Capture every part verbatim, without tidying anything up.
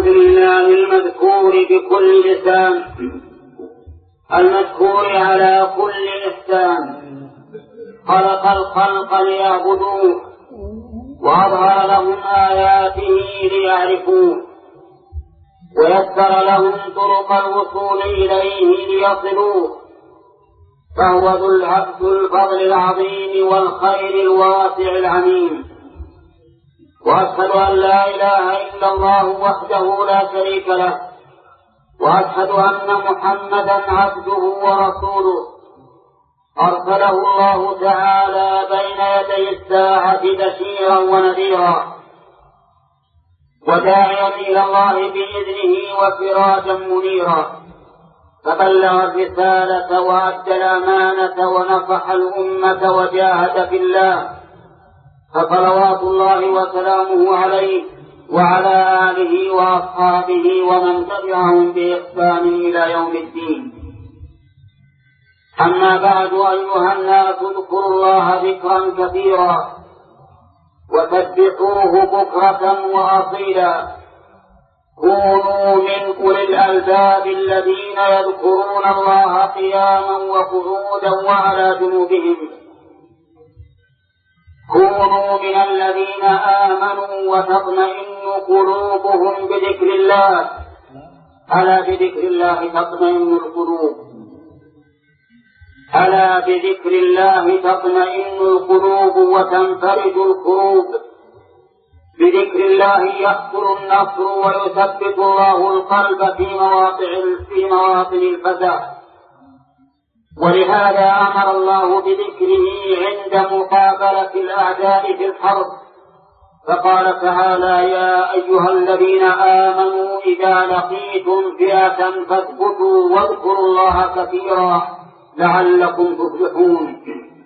الحمد لله المذكور بكل لسان المذكور على كل إحسان خلق الخلق ليعبدوه وأظهر لهم آياته ليعرفوه ويسر لهم طرق الوصول إليه ليصلوه فهو ذو الفضل العظيم والخير الواسع العميم. وأشهد أن لا إله إلا الله وحده لا شريك له وأشهد أن محمدا عبده ورسوله أرسله الله تعالى بين يدي الساعة بشيرا ونذيرا وداعيا إلى الله بإذنه وسراجا منيرا فبلغ الرسالة وأدى الأمانة ونصح الأمة وجاهد في الله فصلوات الله وسلامه عليه وعلى آله وأصحابه ومن تبعهم بإحسان إلى يوم الدين. أما بعد أيها الناس اذكروا الله ذكرا كثيرا وسبحوه بكرة وأصيلا كونوا من أولي الألباب الذين يذكرون الله قياما وقعودا وعلى جنوبهم. كونوا من الذين آمنوا وتطمئن قلوبهم بذكر الله ألا بذكر الله تطمئن القلوب ألا بذكر الله تطمئن القلوب وتنفرج الكروب. بذكر الله يحصل النصر ويثبت الله القلب في مواطن في مواطن الفزع. ولهذا أمر الله بذكره عند مقابلة الأعداء في الحرب فقال تعالى يا أيها الذين آمنوا إذا لقيتم فئة فاثبتوا واذكروا الله كثيرا لعلكم تفلحون.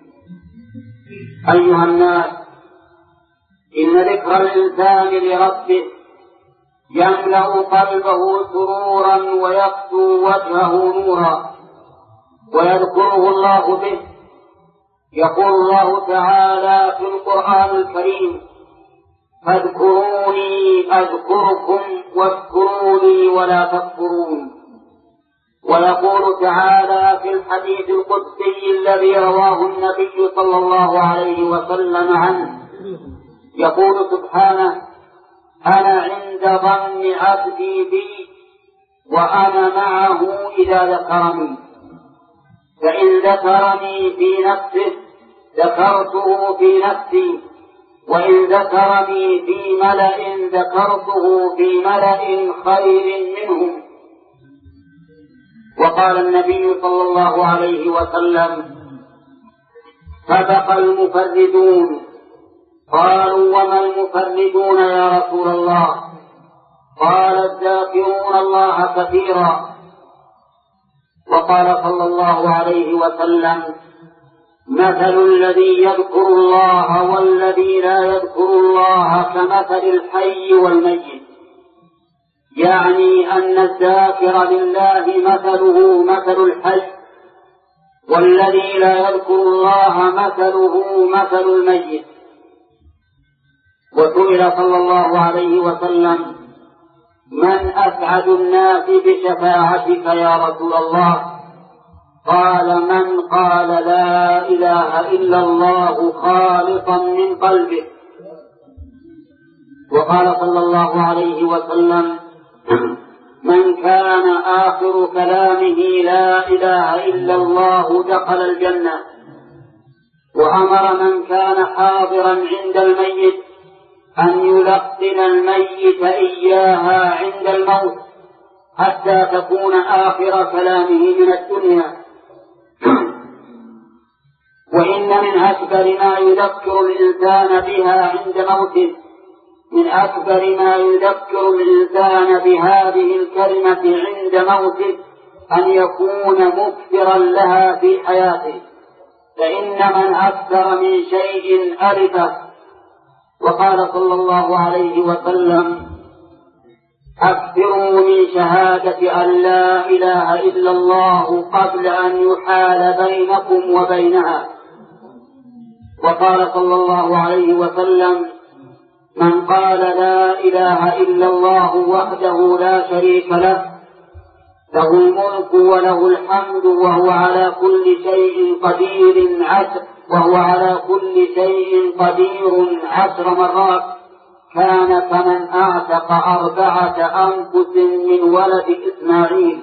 أيها الناس إن ذكر الإنسان لربه يملأ قلبه سرورا ويقسو وجهه نورا ويذكره الله به. يقول الله تعالى في القرآن الكريم فاذكروني أذكركم واشكروا لي ولا تكفرون. ويقول تعالى في الحديث القدسي الذي رواه النبي صلى الله عليه وسلم عنه يقول سبحانه أنا عند ظن عبدي بي وأنا معه إذا ذكرني فإن ذكرني في نفسه ذكرته في نفسي وإن ذكرني في ملأ ذكرته في ملأ خير منهم. وقال النبي صلى الله عليه وسلم سبق المفردون. قالوا وما المفردون يا رسول الله؟ قال الذاكرون الله كثيرا. وقال صلى الله عليه وسلم مثل الذي يذكر الله والذي لا يذكر الله كمثل الحي والميت، يعني أن الذاكر لله مثله مثل الحي والذي لا يذكر الله مثله مثل الميت. وسئل صلى الله عليه وسلم من أسعد الناس بشفاعتك يا رسول الله؟ قال من قال لا إله إلا الله خالصا من قلبه. وقال صلى الله عليه وسلم من كان آخر كلامه لا إله إلا الله دخل الجنة. وأمر من كان حاضرا عند الميت أن يلقن الميت إياها عند الموت حتى تكون آخر كلامه من الدنيا. وإن من أكبر ما يذكر الإنسان بها عند موته من أكبر ما يذكر الإنسان بهذه الكلمة عند موته أن يكون مكثرا لها في حياته، فإن من أكثر من شيء ألفه. وقال صلى الله عليه وسلم أكثروا من شهادة أن لا إله إلا الله قبل أن يحال بينكم وبينها. وقال صلى الله عليه وسلم من قال لا إله إلا الله وحده لا شريك له له الملك وله الحمد وهو على كل شيء قدير عشر وهو على كل شيء قدير عشر مرات كان كمن أعتق أربعة أنفس من ولد إسماعيل.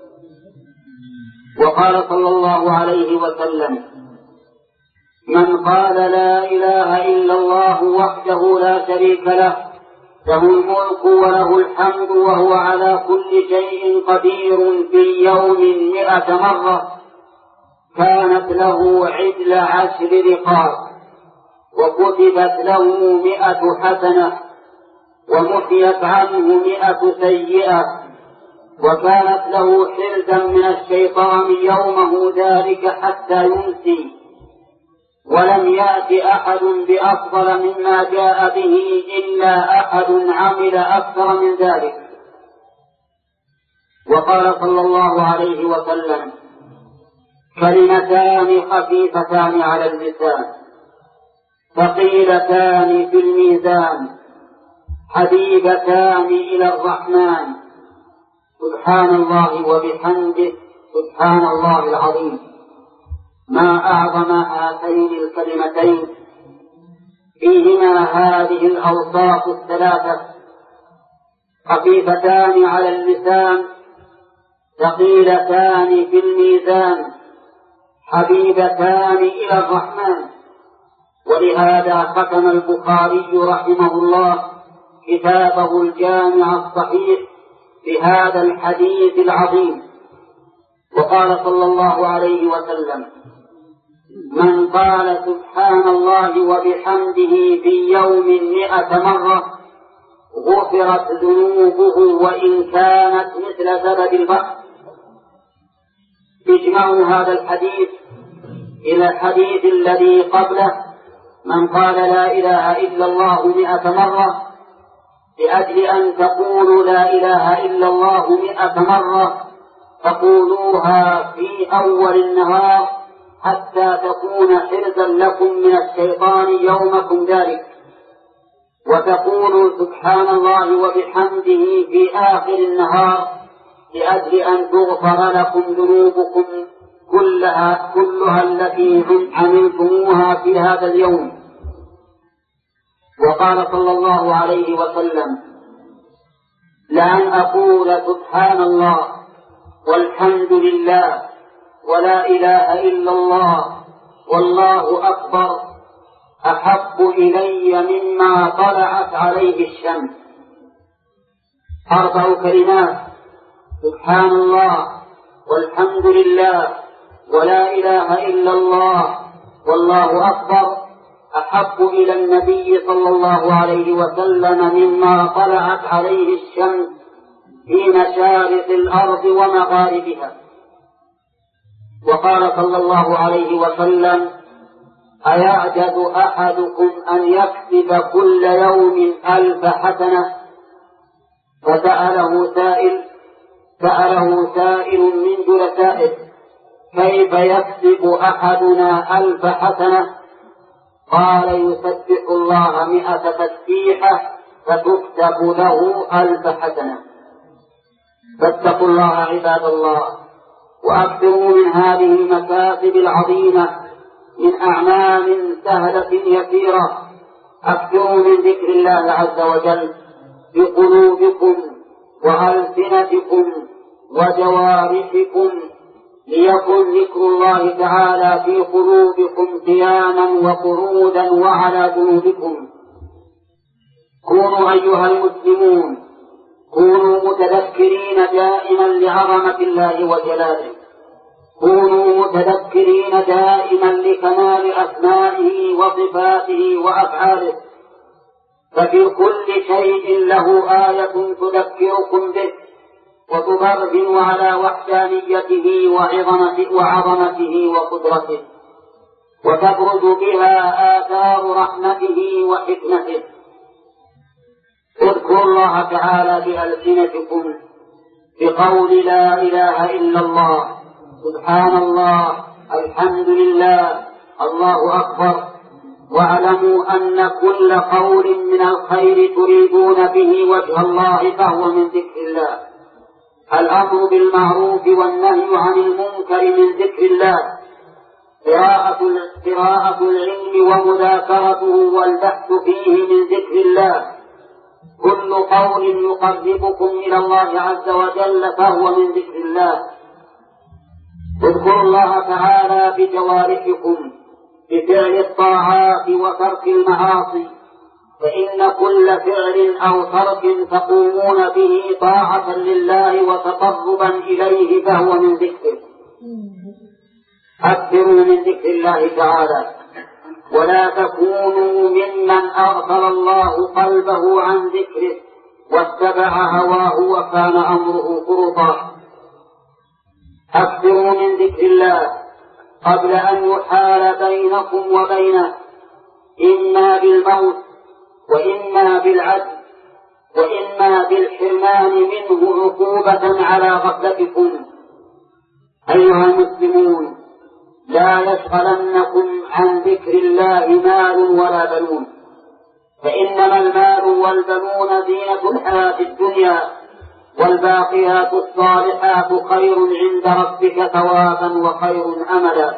وقال صلى الله عليه وسلم: من قال لا إله إلا الله وحده لا شريك له له الملك وله الحمد وهو على كل شيء قدير في اليوم مئة مرة كانت له عدل عشر رقاب وكتبت له مئة حسنة ومحيت عنه مئة سيئة وكانت له حرزا من الشيطان يومه ذلك حتى يمسي ولم يأت أحد بأفضل مما جاء به إلا أحد عمل أكثر من ذلك. وقال صلى الله عليه وسلم: كلمتان خفيفتان على اللسان ثقيلتان في الميزان حبيبتان إلى الرحمن سبحان الله وبحمده سبحان الله العظيم. ما أعظم هاتين الكلمتين فيهما هذه الأوصاف الثلاثة: خفيفتان على اللسان ثقيلتان في الميزان حبيبتان إلى الرحمن. ولهذا ختم البخاري رحمه الله كتابه الجامع الصحيح بهذا الحديث العظيم. وقال صلى الله عليه وسلم: من قال سبحان الله وبحمده في يوم مئة مرة غفرت ذنوبه وإن كانت مثل زبد البحر. اجمعوا هذا الحديث إلى الحديث الذي قبله: من قال لا إله إلا الله مئة مرة لأجل أن تقولوا لا إله إلا الله مئة مرة تقولوها في أول النهار حتى تكون حرزا لكم من الشيطان يومكم ذلك، وتقولوا سبحان الله وبحمده في آخر النهار لأجل أن تغفر لكم ذنوبكم كلها كلها التي عملتموها في هذا اليوم. وقال صلى الله عليه وسلم: لأن أقول سبحان الله والحمد لله ولا إله إلا الله والله أكبر أحب إلي مما طلعت عليه الشمس. أربع كلمات: سبحان الله والحمد لله ولا إله إلا الله والله أكبر أحب إلى النبي صلى الله عليه وسلم مما طلعت عليه الشمس في مشارق الأرض ومغاربها. وقال صلى الله عليه وسلم: أيعجز أحدكم أن يكسب كل يوم ألف حسنة؟ فسأله سائل سأله سائل من جلسائه: كيف يكسب أحدنا ألف حسنة؟ قال: يسبح الله مئة تسبيحة فتكتب له ألف حسنة. فاتقوا الله عباد الله وأكثروا من هذه المكاسب العظيمة من أعمال سهلة يسيرة. أكثروا من ذكر الله عز وجل بقلوبكم وألسنتكم وجوارحكم ليكن ذكر الله تعالى في قلوبكم قياما وقعودا وعلى جنوبكم. كونوا أيها المسلمون كونوا متذكرين دائما لعظمة الله وجلاله، كونوا متذكرين دائما لكمال أسمائه وصفاته وأفعاله، ففي كل شيء له آية تذكركم به وتبرهن على وحدانيته وعظمته, وعظمته وقدرته، وتبرز بها آثار رحمته وحكمته. اذكروا الله تعالى بألسنتكم بقول لا إله إلا الله، سبحان الله، الحمد لله، الله أكبر، واعلموا أن كل قول من الخير تريدون به وجه الله فهو من ذكر الله. الأمر بالمعروف والنهي عن المنكر من ذكر الله. قراءة قراءة العلم ومذاكرته والبحث فيه من ذكر الله. كل قول يقربكم إلى الله عز وجل فهو من ذكر الله. اذكروا الله تعالى بجوارحكم بفعل الطاعات وترك المعاصي، فإن كل فعل أو ترك تقومون به طاعة لله وتقربا إليه فهو من ذكره. أكثروا من ذكر الله تعالى، ولا تكونوا ممن أغفل الله قلبه عن ذكره واتبع هواه وكان أمره فرطا. أكثروا من ذكر الله قبل أن يحال بينكم وبينه، إما بالموت وإما بالعدل وإما بالحرمان منه عقوبة على غفلتكم. أيها المسلمون، لا يشغلنكم عن ذكر الله مال ولا بنون، فإنما المال والبنون زينة الحياة الدنيا، والباقيات الصالحات خير عند ربك ثوابا وخير أملا.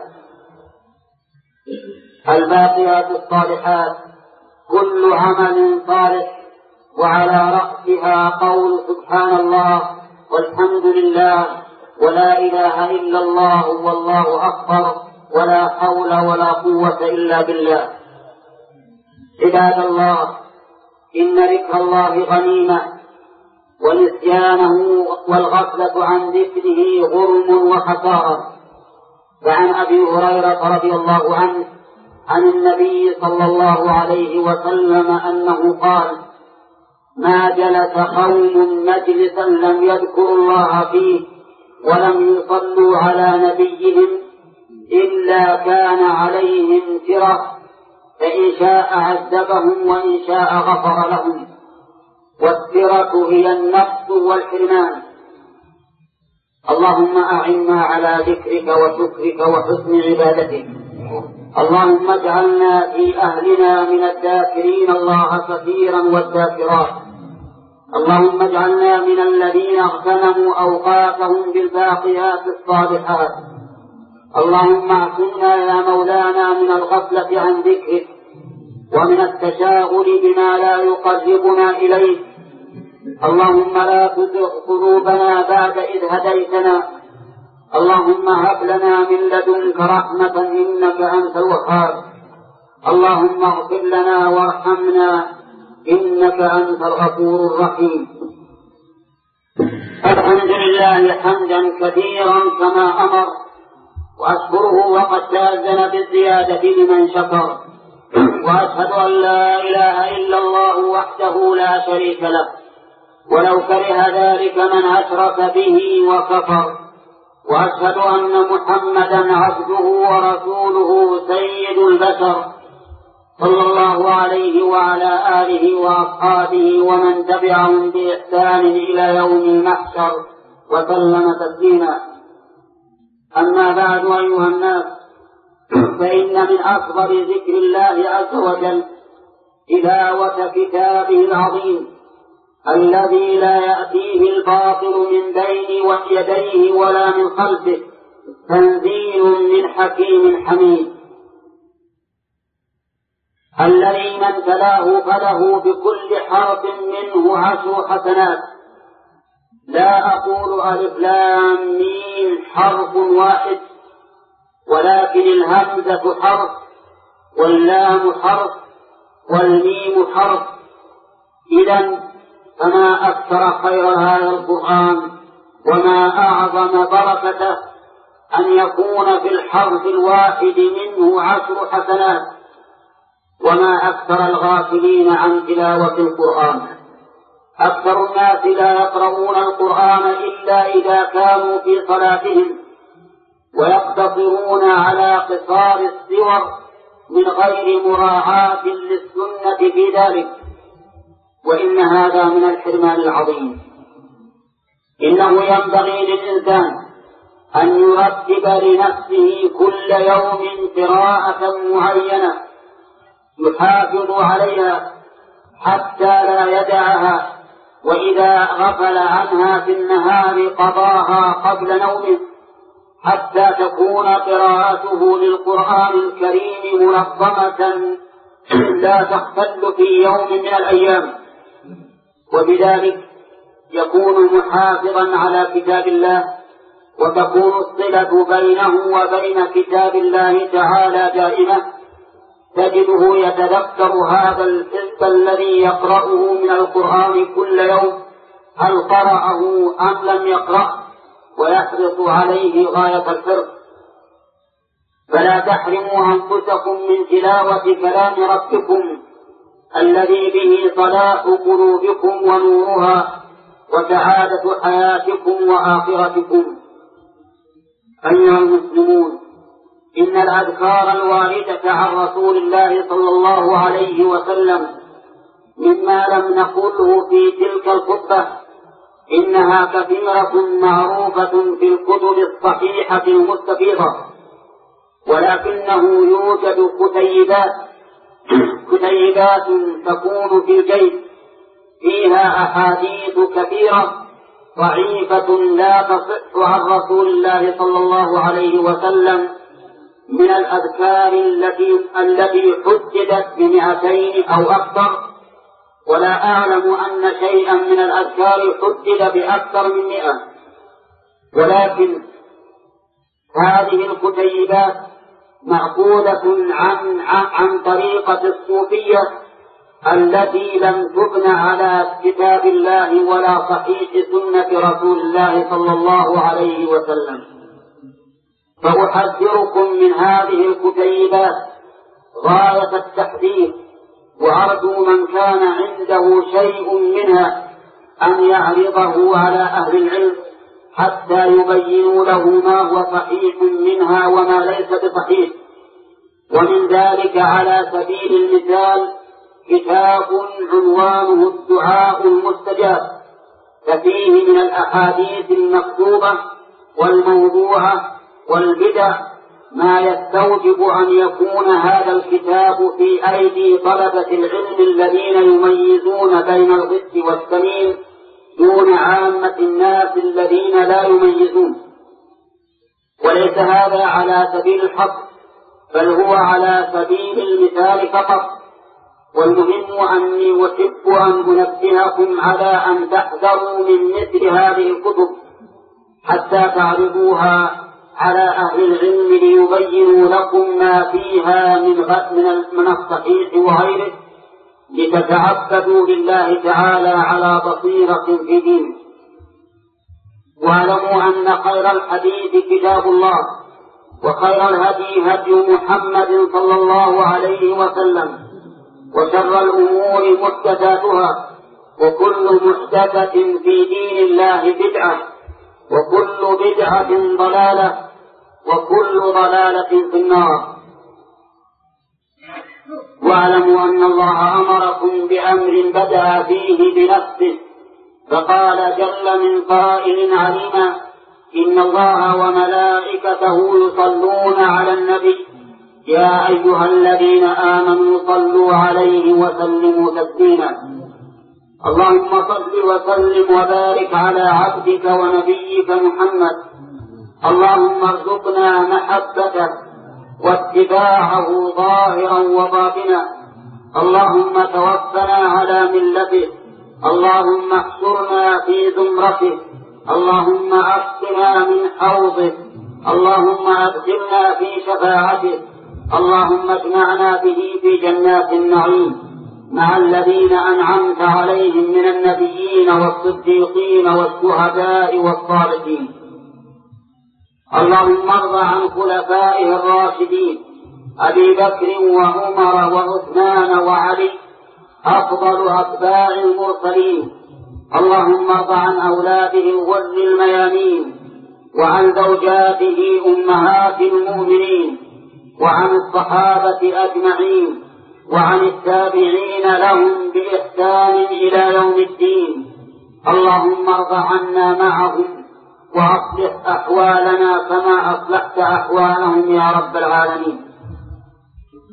الباقيات الصالحات كل عمل صالح، وعلى رأسها قول سبحان الله والحمد لله ولا إله إلا الله والله أكبر ولا حول ولا قوة إلا بالله. عباد الله، إن ذكر الله غنيمة، ونسيانه والغفلة عن ذكره غرم وخسارة. وعن أبي هريرة رضي الله عنه عن النبي صلى الله عليه وسلم أنه قال: ما جلس قوم مجلسا لم يذكروا الله فيه ولم يصلوا على نبيهم إلا كان عليهم ترة، فإن شاء عذبهم وإن شاء غفر لهم. والترة هي النفس والحرمان. اللهم أعنا على ذكرك وشكرك وحسن عبادتك. اللهم اجعلنا في أهلنا من الذاكرين الله كثيرا والذاكرات. اللهم اجعلنا من الذين اغتنموا أوقاتهم بالباقيات الصالحات. اللهم اعصمنا يا مولانا من الغفلة عن ذكرك ومن التشاغل بما لا يقربنا إليك. اللهم لا تزغ قلوبنا بعد إذ هديتنا. اللهم هب لنا من لدنك رحمة إنك أنت الوهاب. اللهم اغفر لنا وارحمنا إنك أنت الغفور الرحيم. الحمد لله حمدا كثيرا كما أمر، وأشكره وقد تأذن بالزيادة لمن شكر. وأشهد أن لا إله إلا الله وحده لا شريك له، ولو كره ذلك من أشرك به وكفر. وأشهد أن محمدا عبده ورسوله سيد البشر، صلى الله عليه وعلى آله وأصحابه ومن تبعهم بإحسان إلى يوم المحشر وسلم تسليما. أما بعد، أيها الناس، فإن من أكبر ذكر الله عز وجل تلاوة كتابه العظيم الذي لا يأتيه الباطل من بين يديه ولا من خلفه، تنزيل من حكيم حميد، الذي من تلاه فله بكل حرف منه عشر حسنات. لا أقول ألف لام ميم حرف واحد، ولكن الهمزة حرف، واللام حرف، والميم حرف. إذن فما أكثر خير هذا القرآن وما أعظم بركته أن يكون في الحرف الواحد منه عشر حسنات. وما أكثر الغافلين عن تلاوة القرآن. أكثر الناس لا يقرؤون القرآن إلا إذا كانوا في صلاتهم، ويقتصرون على قصار السور من غير مراعاة للسنة في ذلك، وإن هذا من الحرمان العظيم. إنه ينبغي للإنسان أن يرتب لنفسه كل يوم قراءة معينة يحافظ عليها حتى لا يدعها، وإذا غفل عنها في النهار قضاها قبل نومه، حتى تكون قراءته للقرآن الكريم منظمة لا تختل في يوم من الأيام، وبذلك يكون محافظا على كتاب الله، وتكون الصلة بينه وبين كتاب الله تعالى دائمة. تجده يتذكر هذا الحزب الذي يقرأه من القرآن كل يوم هل قرأه أم لم يقرأ، ويحرص عليه غاية الحرص. فلا تحرموا أنفسكم من تلاوة كلام ربكم الذي به صلاح قلوبكم ونورها وسعادة حياتكم وآخرتكم. أيها المسلمون، إن الأذكار الواردة عن رسول الله صلى الله عليه وسلم مما لم نقله في تلك الخطبة إنها كثيرة معروفة في الكتب الصحيحة المستفيضة، ولكنه يوجد كتيبات كتيبات تكون في الجيب فيها أحاديث كثيرة ضعيفة لا تصح عن رسول الله صلى الله عليه وسلم من الأذكار التي التي حددت بمئتين أو أكثر، ولا أعلم أن شيئا من الأذكار حدد بأكثر من مئة. ولكن هذه الكتيبات مأخوذة عن عن طريقة الصوفية التي لم تبنى على كتاب الله ولا صحيح سنة رسول الله صلى الله عليه وسلم. فأحذركم من هذه الكتيبات غاية التحذير، وأرجو من كان عنده شيء منها أن يعرضه على أهل العلم حتى يبينوا له ما هو صحيح منها وما ليس بصحيح. ومن ذلك على سبيل المثال كتاب عنوانه الدعاء المستجاب، ففيه من الأحاديث المكتوبة والموضوعة والبدع ما يستوجب أن يكون هذا الكتاب في أيدي طلبة العلم الذين يميزون بين الغث والسمين دون عامة الناس الذين لا يميزون. وليس هذا على سبيل الحق، بل هو على سبيل المثال فقط. والمهم أني أحب أن أنبهكم على أن تحذروا من مثل هذه الكتب حتى تعرضوها على أهل العلم ليبينوا لكم ما فيها من من الصحيح وغيره، لتتعبدوا بالله تعالى على بصيرة في دينه. واعلموا أن خير الحديث كتاب الله، وخير الهدي هدي محمد صلى الله عليه وسلم، وشر الأمور محدثاتها، وكل محدثة في دين الله بدعة، وكل بدعة ضلالة، وكل ضلالة في النار. واعلموا أن الله أمركم بأمر بدأ فيه بنفسه، فقال جل من قائل عليما: إن الله وملائكته يصلون على النبي يا أيها الذين آمنوا صلوا عليه وسلموا تسليما. اللهم صل وسلم وبارك على عبدك ونبيك محمد. اللهم ارزقنا محبته واتباعه ظاهرا وباطنا. اللهم توفنا على ملته. اللهم احشرنا في زمرته. اللهم اسقنا من حوضه. اللهم ادخلنا في شفاعته. اللهم اجمعنا به في جنات النعيم مع الذين أنعمت عليهم من النبيين والصديقين والشهداء والصالحين. اللهم ارض عن خلفائه الراشدين أبي بكر وعمر وعثمان وعلي أفضل أتباع المرسلين. اللهم ارض عن أولاده الغر الميامين، وعن زوجاته أمهات المؤمنين، وعن الصحابة أجمعين، وعن التابعين لهم بإحسان إلى يوم الدين. اللهم ارض عنا معهم وأصلح أحوالنا كما أصلحت أحوالهم يا رب العالمين.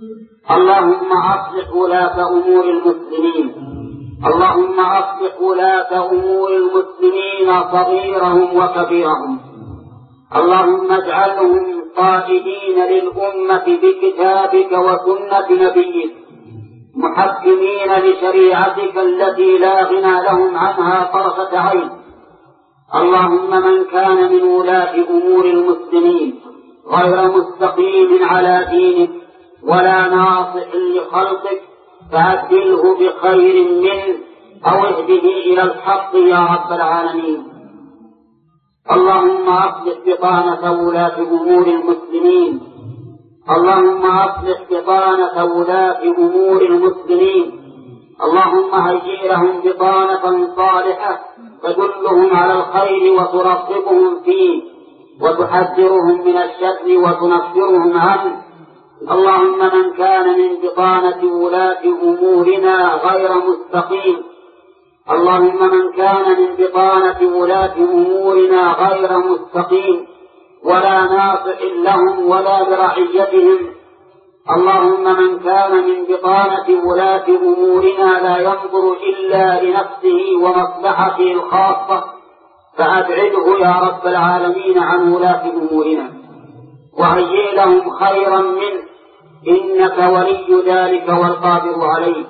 اللهم أصلح ولاة أمور المسلمين اللهم أصلح ولاة أمور المسلمين صغيرهم وكبيرهم. اللهم اجعلهم قائدين للأمة بكتابك وسنة نبيك، محكمين لشريعتك التي لا غنى لهم عنها طرفة عين. اللهم من كان من ولاة أمور المسلمين غير مستقيم على دينك ولا ناصح لخلقك فأبدله بخير منه أو اهده إلى الحق يا رب العالمين. اللهم أصلح بطانة ولاة أمور المسلمين اللهم أصلح بطانة ولاة أمور المسلمين اللهم هيئ لهم بطانة صالحة تدلهم على الخير وترغبهم فيه وتحذرهم من الشر وتنفرهم عنه. اللهم من كان من بطانة ولاة أمورنا غير مستقيم اللهم من كان من بطانة ولاة أمورنا غير مستقيم ولا ناصح لهم ولا لرعيتهم، اللهم من كان من بطانة ولاة أمورنا لا ينظر إلا لنفسه ومصلحته الخاصة فأبعده يا رب العالمين عن ولاة أمورنا وهيئ لهم خيرا منه إنك ولي ذلك والقادر عليه.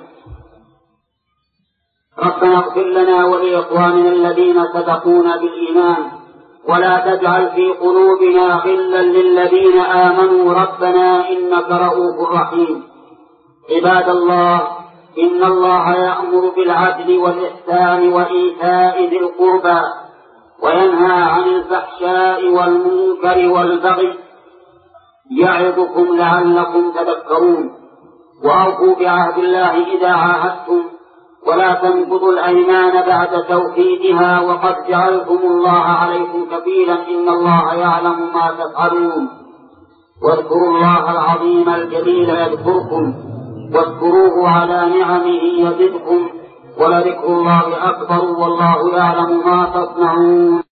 ربنا اغفر لنا ولإخواننا الذين سبقونا بالإيمان ولا تجعل في قلوبنا غلا للذين آمنوا ربنا إنك رؤوف رحيم. عباد الله، إن الله يأمر بالعدل والإحسان وإيتاء ذي القربى وينهى عن الفحشاء والمنكر والبغي يعظكم لعلكم تذكرون. وأوفوا بعهد الله إذا عاهدتم ولا تنقضوا الأيمان بعد توكيدها وقد جعلتم الله عليكم كفيلا إن الله يعلم ما تفعلون. واذكروا الله العظيم الجليل يذكركم واذكروه على نعمه يزدكم ولذكر الله أكبر والله يعلم ما تصنعون.